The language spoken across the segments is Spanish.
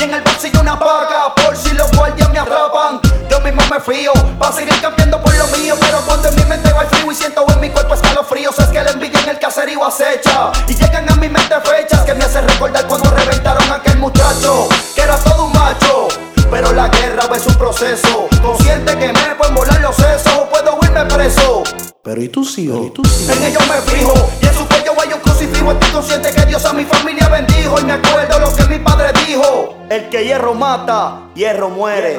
y en el bolsillo una paga por si los guardias me atrapan. Yo mismo me fío pa' seguir cambiando por lo mío, pero cuando en mi mente va el frío y siento en mi cuerpo escalofríos, es que la envidia en el caserío acecha y llegan a mi mente fechas que me hacen recordar cuando reventaron a aquel muchacho que era todo un macho. Pero la guerra es un proceso, consciente que me pueden volar los sesos o puedo irme preso. Pero ¿y tú sí? En ellos me fijo y en su cuello hay un crucifijo. Estoy consciente que Dios a mi familia bendijo y me acuerdo lo que mi padre dijo: el que hierro mata, hierro muere.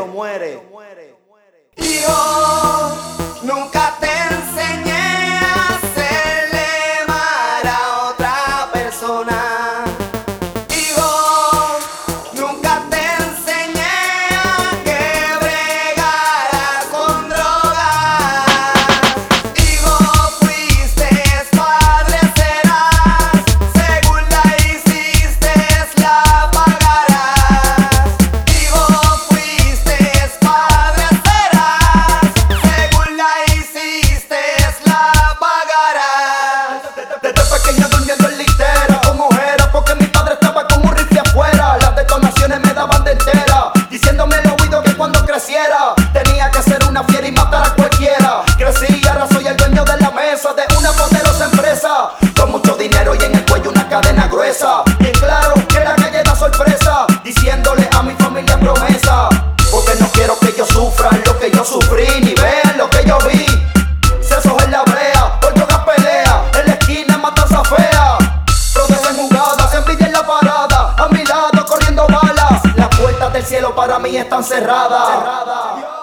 Hijo, nunca te enseñé a hacerle mal a otra persona. Hijo, nunca te enseñé a que bregaras con drogas. Hijo, fuiste padre, serás. Según la hiciste, la pagarás. Hijo, fuiste padre, serás. Según la hiciste, la pagarás. Desde pequeño durmiendo en litera con ojeras porque mi padre estaba con un rifle afuera. Las detonaciones me daban de entera, diciéndome al oído que cuando creciera tenía que ser una fiera y matar a cualquiera. Crecí y ahora soy el dueño de la mesa de una poderosa empresa con mucho dinero y en el cuello una cadena gruesa. Bien claro que la calle da sorpresa, diciéndole a mi familia promesa, porque no quiero que ellos sufran lo que yo sufrí ni vean lo que yo vi. Sesos en la brea, por drogas pelea, en la esquina matanza fea. Protegen jugadas, envidia en la parada, a mi lado corriendo balas. Las puertas del cielo para mí están cerradas.